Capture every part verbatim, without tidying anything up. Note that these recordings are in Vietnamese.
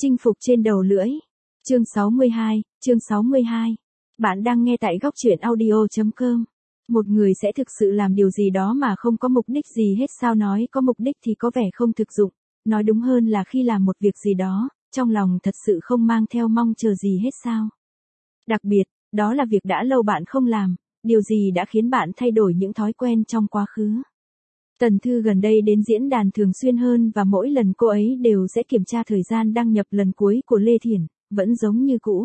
Chinh phục trên đầu lưỡi. Chương sáu mươi hai, chương sáu mươi hai. Bạn đang nghe tại góc truyện audio chấm com. Một người sẽ thực sự làm điều gì đó mà không có mục đích gì hết sao? Nói có mục đích thì có vẻ không thực dụng, nói đúng hơn là khi làm một việc gì đó, trong lòng thật sự không mang theo mong chờ gì hết sao? Đặc biệt, đó là việc đã lâu bạn không làm, điều gì đã khiến bạn thay đổi những thói quen trong quá khứ? Tần Thư gần đây đến diễn đàn thường xuyên hơn và mỗi lần cô ấy đều sẽ kiểm tra thời gian đăng nhập lần cuối của Lê Thiển, vẫn giống như cũ.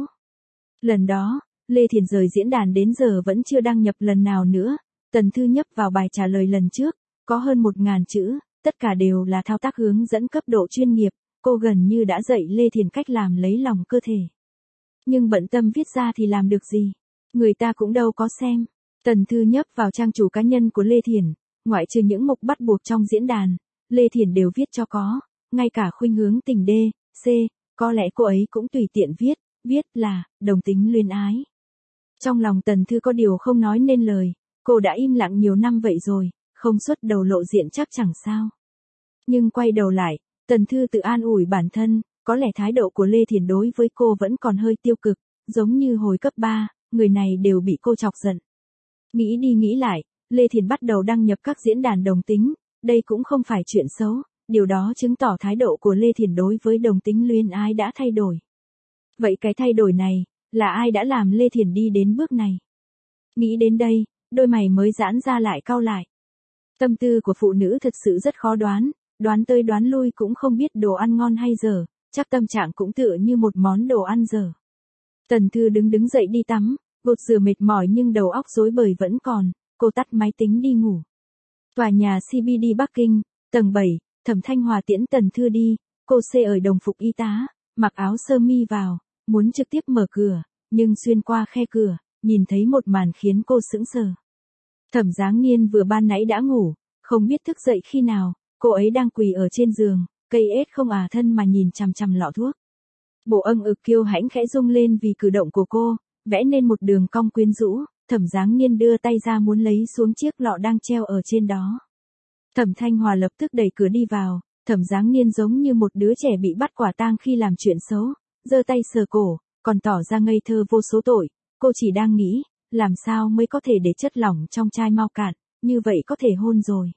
Lần đó, Lê Thiển rời diễn đàn đến giờ vẫn chưa đăng nhập lần nào nữa. Tần Thư nhấp vào bài trả lời lần trước, có hơn một ngàn chữ, tất cả đều là thao tác hướng dẫn cấp độ chuyên nghiệp, cô gần như đã dạy Lê Thiển cách làm lấy lòng cơ thể. Nhưng bận tâm viết ra thì làm được gì? Người ta cũng đâu có xem. Tần Thư nhấp vào trang chủ cá nhân của Lê Thiển, ngoại trừ những mục bắt buộc trong diễn đàn, Lê Thiển đều viết cho có, ngay cả khuynh hướng tình D, C, có lẽ cô ấy cũng tùy tiện viết, viết là, đồng tính luyến ái. Trong lòng Tần Thư có điều không nói nên lời, cô đã im lặng nhiều năm vậy rồi, không xuất đầu lộ diện chắc chẳng sao. Nhưng quay đầu lại, Tần Thư tự an ủi bản thân, có lẽ thái độ của Lê Thiển đối với cô vẫn còn hơi tiêu cực, giống như hồi cấp ba, người này đều bị cô chọc giận. Nghĩ đi nghĩ lại, Lê Thiển bắt đầu đăng nhập các diễn đàn đồng tính, đây cũng không phải chuyện xấu, điều đó chứng tỏ thái độ của Lê Thiển đối với đồng tính luyến ái đã thay đổi. Vậy cái thay đổi này, là ai đã làm Lê Thiển đi đến bước này? Nghĩ đến đây, đôi mày mới giãn ra lại cau lại. Tâm tư của phụ nữ thật sự rất khó đoán, đoán tới đoán lui cũng không biết đồ ăn ngon hay dở, chắc tâm trạng cũng tựa như một món đồ ăn dở. Tần Thư đứng đứng dậy đi tắm, gột rửa mệt mỏi nhưng đầu óc rối bời vẫn còn, cô tắt máy tính đi ngủ. Tòa nhà xê bê đê Bắc Kinh, tầng bảy, Thẩm Thanh Hòa tiễn Tần Thư đi, cô xê ở đồng phục y tá, mặc áo sơ mi vào, muốn trực tiếp mở cửa, nhưng xuyên qua khe cửa, nhìn thấy một màn khiến cô sững sờ. Thẩm Giáng Niên vừa ban nãy đã ngủ, không biết thức dậy khi nào, cô ấy đang quỳ ở trên giường, cây ết không à thân mà nhìn chằm chằm lọ thuốc. Bộ âng ực kiêu hãnh khẽ rung lên vì cử động của cô, vẽ nên một đường cong quyến rũ. Thẩm Giáng Niên đưa tay ra muốn lấy xuống chiếc lọ đang treo ở trên đó. Thẩm Thanh Hòa lập tức đẩy cửa đi vào, Thẩm Giáng Niên giống như một đứa trẻ bị bắt quả tang khi làm chuyện xấu, giơ tay sờ cổ, còn tỏ ra ngây thơ vô số tội, cô chỉ đang nghĩ, làm sao mới có thể để chất lỏng trong chai mau cạn, như vậy có thể hôn rồi.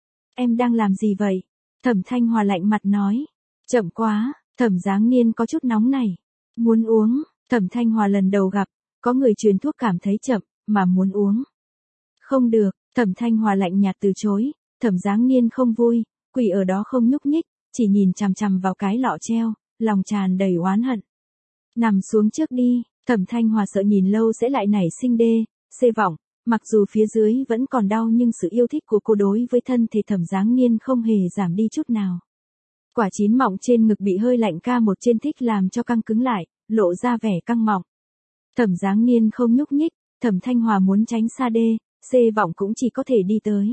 Em đang làm gì vậy? Thẩm Thanh Hòa lạnh mặt nói. Chậm quá, Thẩm Giáng Niên có chút nóng này. Muốn uống, Thẩm Thanh Hòa lần đầu gặp, có người truyền thuốc cảm thấy chậm, mà muốn uống. Không được, Thẩm Thanh Hòa lạnh nhạt từ chối, Thẩm Giáng Niên không vui, quỳ ở đó không nhúc nhích, chỉ nhìn chằm chằm vào cái lọ treo, lòng tràn đầy oán hận. Nằm xuống trước đi, Thẩm Thanh Hòa sợ nhìn lâu sẽ lại nảy sinh đê, xê vọng, mặc dù phía dưới vẫn còn đau nhưng sự yêu thích của cô đối với thân thể Thẩm Giáng Niên không hề giảm đi chút nào. Quả chín mọng trên ngực bị hơi lạnh ca một trên thích làm cho căng cứng lại, lộ ra vẻ căng mọng. Thẩm Giáng Niên không nhúc nhích, Thẩm Thanh Hòa muốn tránh xa đê, xê vọng cũng chỉ có thể đi tới.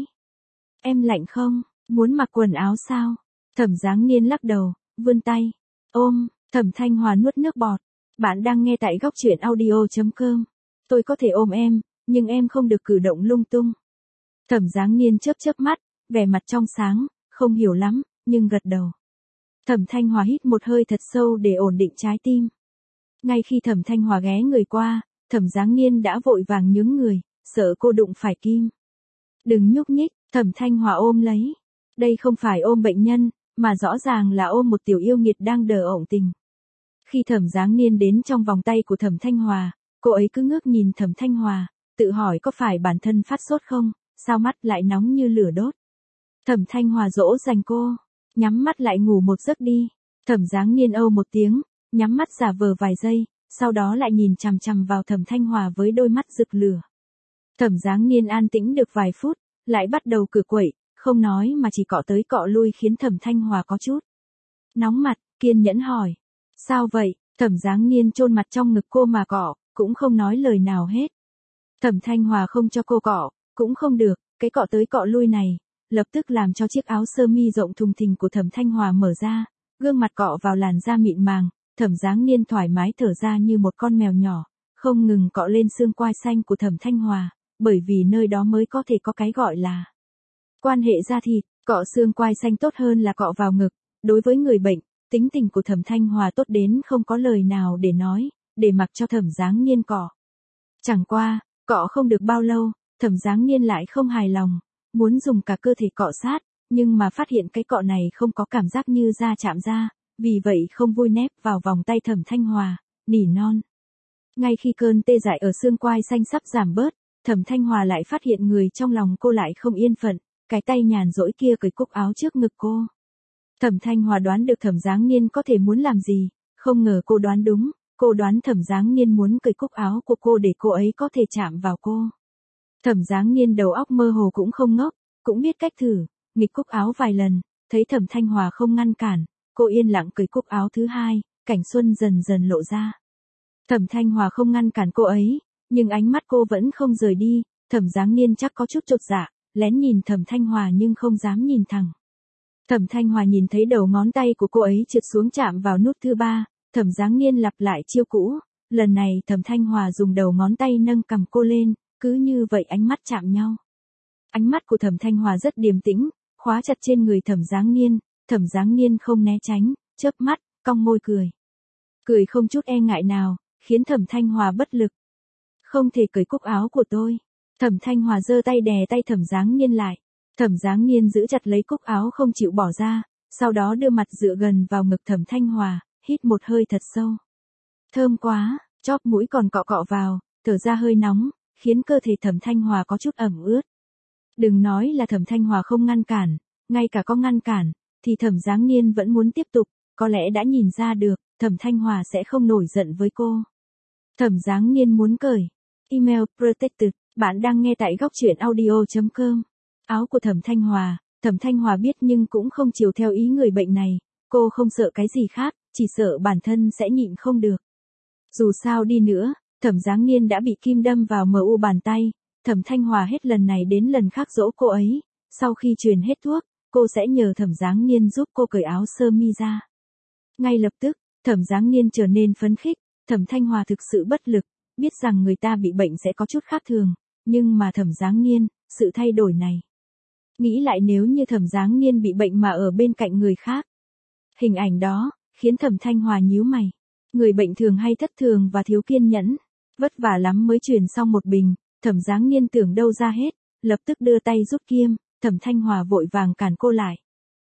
Em lạnh không? Muốn mặc quần áo sao? Thẩm Giáng Niên lắc đầu, vươn tay. Ôm, Thẩm Thanh Hòa nuốt nước bọt. Bạn đang nghe tại góc truyện audio chấm com. Tôi có thể ôm em, nhưng em không được cử động lung tung. Thẩm Giáng Niên chớp chớp mắt, vẻ mặt trong sáng, không hiểu lắm, nhưng gật đầu. Thẩm Thanh Hòa hít một hơi thật sâu để ổn định trái tim. Ngay khi Thẩm Thanh Hòa ghé người qua, Thẩm Giáng Niên đã vội vàng nhướng người, sợ cô đụng phải kim. Đừng nhúc nhích, Thẩm Thanh Hòa ôm lấy. Đây không phải ôm bệnh nhân, mà rõ ràng là ôm một tiểu yêu nghiệt đang đờ ổng tình. Khi Thẩm Giáng Niên đến trong vòng tay của Thẩm Thanh Hòa, cô ấy cứ ngước nhìn Thẩm Thanh Hòa, tự hỏi có phải bản thân phát sốt không, sao mắt lại nóng như lửa đốt. Thẩm Thanh Hòa dỗ dành cô, nhắm mắt lại ngủ một giấc đi. Thẩm Giáng Niên âu một tiếng, nhắm mắt giả vờ vài giây, sau đó lại nhìn chằm chằm vào Thẩm Thanh Hòa với đôi mắt rực lửa. Thẩm Giáng Niên an tĩnh được vài phút, lại bắt đầu cử quậy, không nói mà chỉ cọ tới cọ lui khiến Thẩm Thanh Hòa có chút nóng mặt, kiên nhẫn hỏi. Sao vậy? Thẩm Giáng Niên chôn mặt trong ngực cô mà cọ, cũng không nói lời nào hết. Thẩm Thanh Hòa không cho cô cọ, cũng không được, cái cọ tới cọ lui này, lập tức làm cho chiếc áo sơ mi rộng thùng thình của Thẩm Thanh Hòa mở ra, gương mặt cọ vào làn da mịn màng, Thẩm Giáng Niên thoải mái thở ra như một con mèo nhỏ, không ngừng cọ lên xương quai xanh của Thẩm Thanh Hòa, bởi vì nơi đó mới có thể có cái gọi là quan hệ da thịt, cọ xương quai xanh tốt hơn là cọ vào ngực, đối với người bệnh, Tính tình của Thẩm Thanh Hòa tốt đến không có lời nào để nói, để mặc cho Thẩm Giáng Niên cọ. Chẳng qua, cọ không được bao lâu, Thẩm Giáng Niên lại không hài lòng, muốn dùng cả cơ thể cọ sát, nhưng mà phát hiện cái cọ này không có cảm giác như da chạm da, vì vậy không vui nép vào vòng tay Thẩm Thanh Hòa, nỉ non. Ngay khi cơn tê dại ở xương quai xanh sắp giảm bớt, Thẩm Thanh Hòa lại phát hiện người trong lòng cô lại không yên phận, cái tay nhàn rỗi kia cởi cúc áo trước ngực cô. Thẩm Thanh Hòa đoán được Thẩm Giáng Niên có thể muốn làm gì, không ngờ cô đoán đúng, cô đoán Thẩm Giáng Niên muốn cởi cúc áo của cô để cô ấy có thể chạm vào cô. Thẩm Giáng Niên đầu óc mơ hồ cũng không ngốc, cũng biết cách thử, nghịch cúc áo vài lần, thấy Thẩm Thanh Hòa không ngăn cản, cô yên lặng cởi cúc áo thứ hai, cảnh xuân dần dần lộ ra. Thẩm Thanh Hòa không ngăn cản cô ấy, nhưng ánh mắt cô vẫn không rời đi, Thẩm Giáng Niên chắc có chút chột dạ, lén nhìn Thẩm Thanh Hòa nhưng không dám nhìn thẳng. Thẩm Thanh Hòa nhìn thấy đầu ngón tay của cô ấy trượt xuống chạm vào nút thứ ba, Thẩm Giáng Niên lặp lại chiêu cũ, lần này Thẩm Thanh Hòa dùng đầu ngón tay nâng cằm cô lên, cứ như vậy ánh mắt chạm nhau. Ánh mắt của Thẩm Thanh Hòa rất điềm tĩnh, khóa chặt trên người Thẩm Giáng Niên, Thẩm Giáng Niên không né tránh, chớp mắt, cong môi cười. Cười không chút e ngại nào, khiến Thẩm Thanh Hòa bất lực. Không thể cởi cúc áo của tôi. Thẩm Thanh Hòa giơ tay đè tay Thẩm Giáng Niên lại. Thẩm Giáng Niên giữ chặt lấy cúc áo không chịu bỏ ra, sau đó đưa mặt dựa gần vào ngực Thẩm Thanh Hòa, hít một hơi thật sâu. Thơm quá, chóp mũi còn cọ cọ vào, thở ra hơi nóng, khiến cơ thể Thẩm Thanh Hòa có chút ẩm ướt. Đừng nói là Thẩm Thanh Hòa không ngăn cản, ngay cả có ngăn cản, thì Thẩm Giáng Niên vẫn muốn tiếp tục, có lẽ đã nhìn ra được, Thẩm Thanh Hòa sẽ không nổi giận với cô. Thẩm Giáng Niên muốn cởi. Email protected, bạn đang nghe tại góc truyện audio chấm com. Áo của Thẩm Thanh Hòa, Thẩm Thanh Hòa biết nhưng cũng không chiều theo ý người bệnh này, cô không sợ cái gì khác, chỉ sợ bản thân sẽ nhịn không được. Dù sao đi nữa, Thẩm Giáng Niên đã bị kim đâm vào mờ u bàn tay, Thẩm Thanh Hòa hết lần này đến lần khác dỗ cô ấy, sau khi truyền hết thuốc, cô sẽ nhờ Thẩm Giáng Niên giúp cô cởi áo sơ mi ra. Ngay lập tức, Thẩm Giáng Niên trở nên phấn khích, Thẩm Thanh Hòa thực sự bất lực, biết rằng người ta bị bệnh sẽ có chút khác thường, nhưng mà Thẩm Giáng Niên, sự thay đổi này. Nghĩ lại nếu như Thẩm Giáng Niên bị bệnh mà ở bên cạnh người khác. Hình ảnh đó, khiến Thẩm Thanh Hòa nhíu mày. Người bệnh thường hay thất thường và thiếu kiên nhẫn. Vất vả lắm mới truyền xong một bình, Thẩm Giáng Niên tưởng đâu ra hết, lập tức đưa tay rút kiêm, Thẩm Thanh Hòa vội vàng cản cô lại.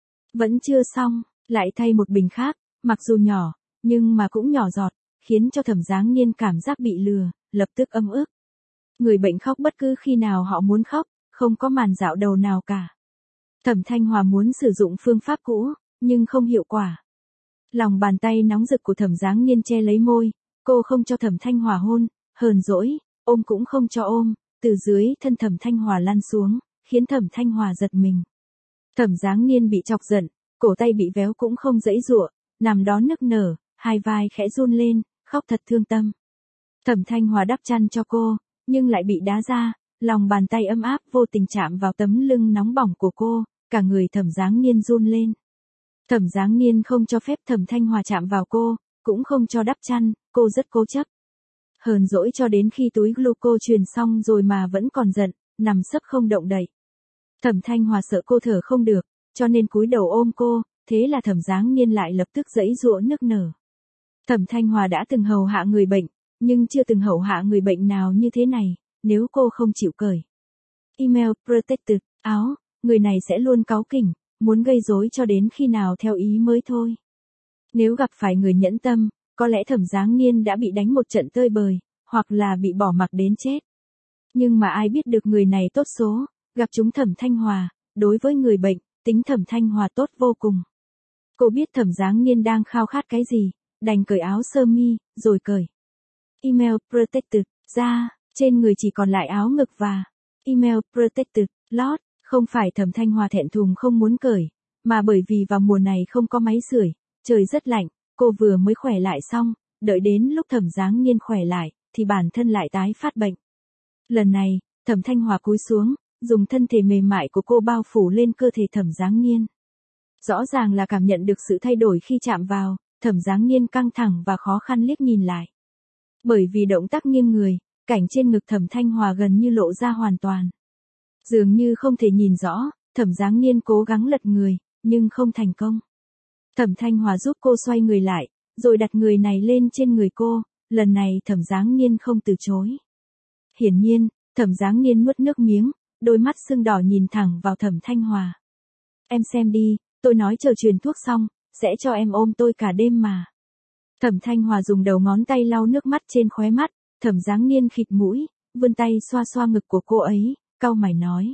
Vẫn chưa xong, lại thay một bình khác, mặc dù nhỏ, nhưng mà cũng nhỏ giọt, khiến cho Thẩm Giáng Niên cảm giác bị lừa, lập tức ấm ức. Người bệnh khóc bất cứ khi nào họ muốn khóc, không có màn dạo đầu nào cả. Thẩm Thanh Hòa muốn sử dụng phương pháp cũ, nhưng không hiệu quả. Lòng bàn tay nóng rực của Thẩm Giáng Niên che lấy môi, cô không cho Thẩm Thanh Hòa hôn, hờn dỗi, ôm cũng không cho ôm, từ dưới thân Thẩm Thanh Hòa lăn xuống, khiến Thẩm Thanh Hòa giật mình. Thẩm Giáng Niên bị chọc giận, cổ tay bị véo cũng không giãy giụa, nằm đó nức nở, hai vai khẽ run lên, khóc thật thương tâm. Thẩm Thanh Hòa đắp chăn cho cô, nhưng lại bị đá ra, lòng bàn tay ấm áp vô tình chạm vào tấm lưng nóng bỏng của cô, cả người Thẩm Giáng Niên run lên. Thẩm Giáng Niên không cho phép Thẩm Thanh Hòa chạm vào cô, cũng không cho đắp chăn, cô rất cố chấp. Hờn dỗi cho đến khi túi gluco truyền xong rồi mà vẫn còn giận, nằm sấp không động đậy. Thẩm Thanh Hòa sợ cô thở không được, cho nên cúi đầu ôm cô, thế là Thẩm Giáng Niên lại lập tức giãy giụa nức nở. Thẩm Thanh Hòa đã từng hầu hạ người bệnh, nhưng chưa từng hầu hạ người bệnh nào như thế này, nếu cô không chịu cởi. Email protected, áo, người này sẽ luôn cáu kỉnh, muốn gây rối cho đến khi nào theo ý mới thôi. Nếu gặp phải người nhẫn tâm, có lẽ Thẩm Giáng Niên đã bị đánh một trận tơi bời, hoặc là bị bỏ mặc đến chết. Nhưng mà ai biết được người này tốt số, gặp chúng Thẩm Thanh Hòa, đối với người bệnh, tính Thẩm Thanh Hòa tốt vô cùng. Cô biết Thẩm Giáng Niên đang khao khát cái gì, đành cởi áo sơ mi, rồi cởi. Email protected, ra, trên người chỉ còn lại áo ngực và email protected, lót, không phải Thẩm Thanh Hòa thẹn thùng không muốn cởi, mà bởi vì vào mùa này không có máy sưởi, trời rất lạnh, cô vừa mới khỏe lại xong, đợi đến lúc Thẩm Giáng Niên khỏe lại, thì bản thân lại tái phát bệnh. Lần này, Thẩm Thanh Hòa cúi xuống, dùng thân thể mềm mại của cô bao phủ lên cơ thể Thẩm Giáng Niên. Rõ ràng là cảm nhận được sự thay đổi khi chạm vào, Thẩm Giáng Niên căng thẳng và khó khăn liếc nhìn lại. Bởi vì động tác nghiêng người, cảnh trên ngực Thẩm Thanh Hòa gần như lộ ra hoàn toàn. Dường như không thể nhìn rõ, Thẩm Giáng Niên cố gắng lật người, nhưng không thành công. Thẩm Thanh Hòa giúp cô xoay người lại, rồi đặt người này lên trên người cô, lần này Thẩm Giáng Niên không từ chối. Hiển nhiên, Thẩm Giáng Niên nuốt nước miếng, đôi mắt sưng đỏ nhìn thẳng vào Thẩm Thanh Hòa. Em xem đi, tôi nói chờ truyền thuốc xong, sẽ cho em ôm tôi cả đêm mà. Thẩm Thanh Hòa dùng đầu ngón tay lau nước mắt trên khóe mắt, Thẩm Giáng Niên khịt mũi, vươn tay xoa xoa ngực của cô ấy, cau mày nói.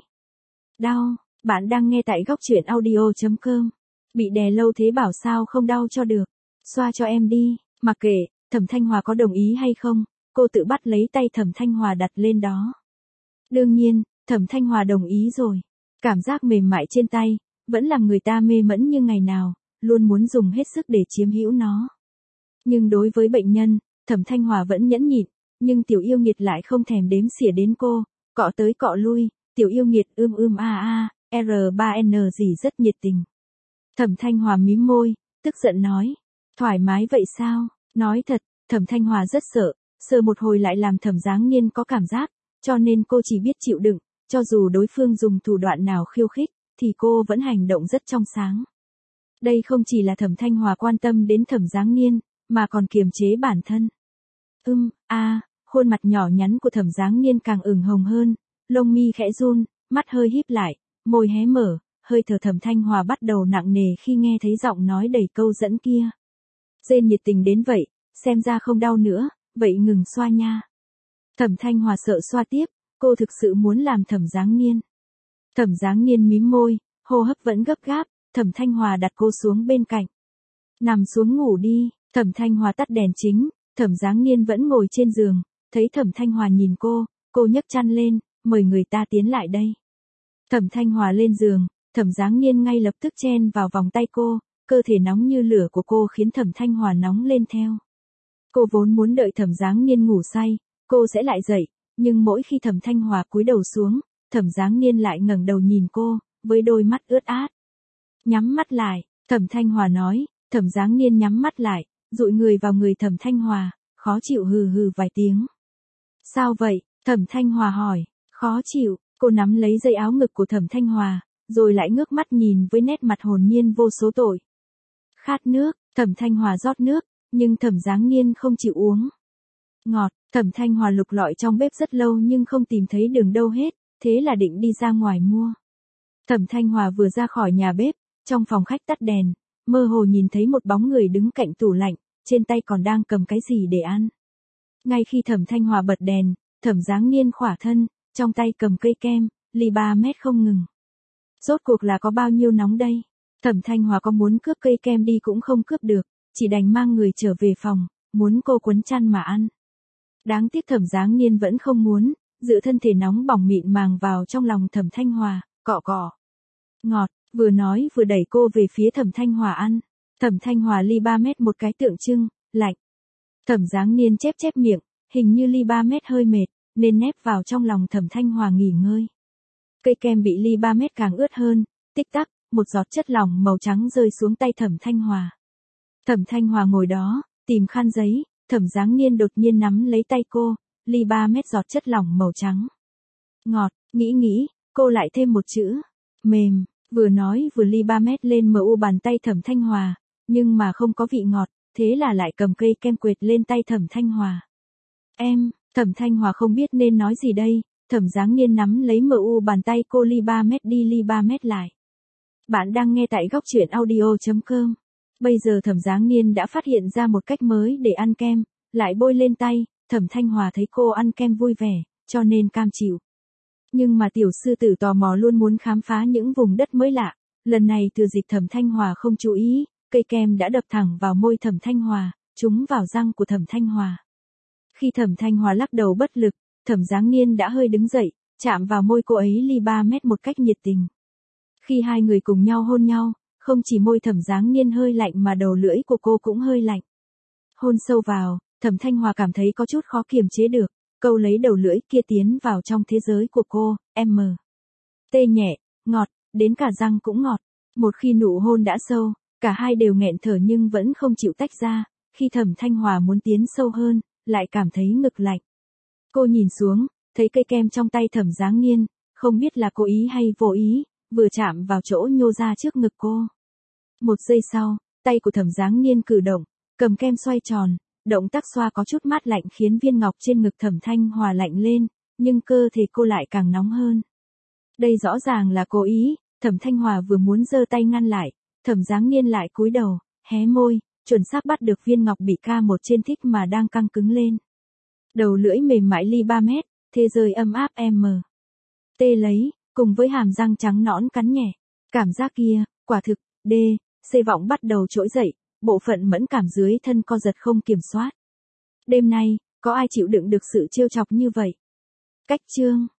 Đau, bạn đang nghe tại góc truyện audio chấm com. Bị đè lâu thế bảo sao không đau cho được. Xoa cho em đi, mặc kệ, Thẩm Thanh Hòa có đồng ý hay không, cô tự bắt lấy tay Thẩm Thanh Hòa đặt lên đó. Đương nhiên, Thẩm Thanh Hòa đồng ý rồi. Cảm giác mềm mại trên tay, vẫn làm người ta mê mẫn như ngày nào, luôn muốn dùng hết sức để chiếm hữu nó. Nhưng đối với bệnh nhân, Thẩm Thanh Hòa vẫn nhẫn nhịn, nhưng tiểu yêu nghiệt lại không thèm đếm xỉa đến cô, cọ tới cọ lui, tiểu yêu nghiệt ưm ưm a a, R ba N gì rất nhiệt tình. Thẩm Thanh Hòa mím môi, tức giận nói, thoải mái vậy sao? Nói thật, Thẩm Thanh Hòa rất sợ, sợ một hồi lại làm Thẩm Giáng Niên có cảm giác, cho nên cô chỉ biết chịu đựng, cho dù đối phương dùng thủ đoạn nào khiêu khích, thì cô vẫn hành động rất trong sáng. Đây không chỉ là Thẩm Thanh Hòa quan tâm đến Thẩm Giáng Niên, mà còn kiềm chế bản thân. Ưm, a, khuôn mặt nhỏ nhắn của Thẩm Giáng Niên càng ửng hồng hơn, lông mi khẽ run, mắt hơi híp lại, môi hé mở, hơi thở Thẩm Thanh Hòa bắt đầu nặng nề khi nghe thấy giọng nói đầy câu dẫn kia. Rên nhiệt tình đến vậy, xem ra không đau nữa, vậy ngừng xoa nha. Thẩm Thanh Hòa sợ xoa tiếp, cô thực sự muốn làm Thẩm Giáng Niên. Thẩm Giáng Niên mím môi, hô hấp vẫn gấp gáp, Thẩm Thanh Hòa đặt cô xuống bên cạnh. Nằm xuống ngủ đi, Thẩm Thanh Hòa tắt đèn chính, Thẩm Giáng Niên vẫn ngồi trên giường, thấy Thẩm Thanh Hòa nhìn cô, cô nhấc chăn lên, mời người ta tiến lại đây. Thẩm Thanh Hòa lên giường, Thẩm Giáng Niên ngay lập tức chen vào vòng tay cô, cơ thể nóng như lửa của cô khiến Thẩm Thanh Hòa nóng lên theo. Cô vốn muốn đợi Thẩm Giáng Niên ngủ say, cô sẽ lại dậy, nhưng mỗi khi Thẩm Thanh Hòa cúi đầu xuống, Thẩm Giáng Niên lại ngẩng đầu nhìn cô, với đôi mắt ướt át. Nhắm mắt lại, Thẩm Thanh Hòa nói, Thẩm Giáng Niên nhắm mắt lại, dụi người vào người Thẩm Thanh Hòa, khó chịu hừ hừ vài tiếng. Sao vậy? Thẩm Thanh Hòa hỏi, khó chịu, cô nắm lấy dây áo ngực của Thẩm Thanh Hòa, rồi lại ngước mắt nhìn với nét mặt hồn nhiên vô số tội. Khát nước, Thẩm Thanh Hòa rót nước, nhưng Thẩm Giáng Niên không chịu uống. Ngọt, Thẩm Thanh Hòa lục lọi trong bếp rất lâu nhưng không tìm thấy đường đâu hết, thế là định đi ra ngoài mua. Thẩm Thanh Hòa vừa ra khỏi nhà bếp, trong phòng khách tắt đèn, mơ hồ nhìn thấy một bóng người đứng cạnh tủ lạnh, trên tay còn đang cầm cái gì để ăn. Ngay khi Thẩm Thanh Hòa bật đèn, Thẩm Giáng Niên khỏa thân, trong tay cầm cây kem, ly ba mét không ngừng. Rốt cuộc là có bao nhiêu nóng đây? Thẩm Thanh Hòa có muốn cướp cây kem đi cũng không cướp được, chỉ đành mang người trở về phòng, muốn cô quấn chăn mà ăn. Đáng tiếc Thẩm Giáng Niên vẫn không muốn, giữ thân thể nóng bỏng mịn màng vào trong lòng Thẩm Thanh Hòa, cọ cọ. Ngọt, vừa nói vừa đẩy cô về phía Thẩm Thanh Hòa ăn. Thẩm Thanh Hòa ly ba mét một cái tượng trưng, lạnh. Thẩm Giáng Niên chép chép miệng, hình như ly ba mét hơi mệt, nên nép vào trong lòng Thẩm Thanh Hòa nghỉ ngơi. Cây kem bị ly ba mét càng ướt hơn, tích tắc, một giọt chất lỏng màu trắng rơi xuống tay Thẩm Thanh Hòa. Thẩm Thanh Hòa ngồi đó, tìm khăn giấy, Thẩm Giáng Niên đột nhiên nắm lấy tay cô, ly ba mét giọt chất lỏng màu trắng. Ngọt, nghĩ nghĩ, cô lại thêm một chữ, mềm, vừa nói vừa ly ba mét lên mờ u bàn tay Thẩm Thanh Hòa, nhưng mà không có vị ngọt, thế là lại cầm cây kem quệt lên tay Thẩm Thanh Hòa. Em, Thẩm Thanh Hòa không biết nên nói gì đây, Thẩm Giáng Niên nắm lấy mờ u bàn tay cô ly ba mét đi ly ba mét lại. Bạn đang nghe tại góc truyện audio chấm com. Bây giờ Thẩm Giáng Niên đã phát hiện ra một cách mới để ăn kem, lại bôi lên tay, Thẩm Thanh Hòa thấy cô ăn kem vui vẻ, cho nên cam chịu. Nhưng mà tiểu sư tử tò mò luôn muốn khám phá những vùng đất mới lạ, lần này thừa dịp Thẩm Thanh Hòa không chú ý, cây kem đã đập thẳng vào môi Thẩm Thanh Hòa, trúng vào răng của Thẩm Thanh Hòa. Khi Thẩm Thanh Hòa lắc đầu bất lực, Thẩm Giáng Niên đã hơi đứng dậy, chạm vào môi cô ấy ly ba mét một cách nhiệt tình. Khi hai người cùng nhau hôn nhau, không chỉ môi Thẩm Giáng Niên hơi lạnh mà đầu lưỡi của cô cũng hơi lạnh. Hôn sâu vào, Thẩm Thanh Hòa cảm thấy có chút khó kiềm chế được, câu lấy đầu lưỡi kia tiến vào trong thế giới của cô, M. Tê nhẹ, ngọt, đến cả răng cũng ngọt. Một khi nụ hôn đã sâu, cả hai đều nghẹn thở nhưng vẫn không chịu tách ra, khi Thẩm Thanh Hòa muốn tiến sâu hơn, lại cảm thấy ngực lạnh. Cô nhìn xuống, thấy cây kem trong tay Thẩm Giáng Niên, không biết là cố ý hay vô ý, vừa chạm vào chỗ nhô ra trước ngực cô. Một giây sau, Tay của Thẩm Giáng Niên cử động, cầm kem xoay tròn, động tác xoa có chút mát lạnh khiến viên ngọc trên ngực Thẩm Thanh Hòa lạnh lên, nhưng cơ thể cô lại càng nóng hơn. Đây rõ ràng là cố ý, Thẩm Thanh Hòa vừa muốn giơ tay ngăn lại, Thẩm Giáng Niên lại cúi đầu, hé môi, chuẩn xác bắt được viên ngọc bị ca một trên thích mà đang căng cứng lên. Đầu lưỡi mềm mại ly ba mét, thế giới ấm áp m. Tê lấy, cùng với hàm răng trắng nõn cắn nhẹ. Cảm giác kia, quả thực, D, C vọng bắt đầu trỗi dậy, bộ phận mẫn cảm dưới thân co giật không kiểm soát. Đêm nay, có ai chịu đựng được sự trêu chọc như vậy? Cách chương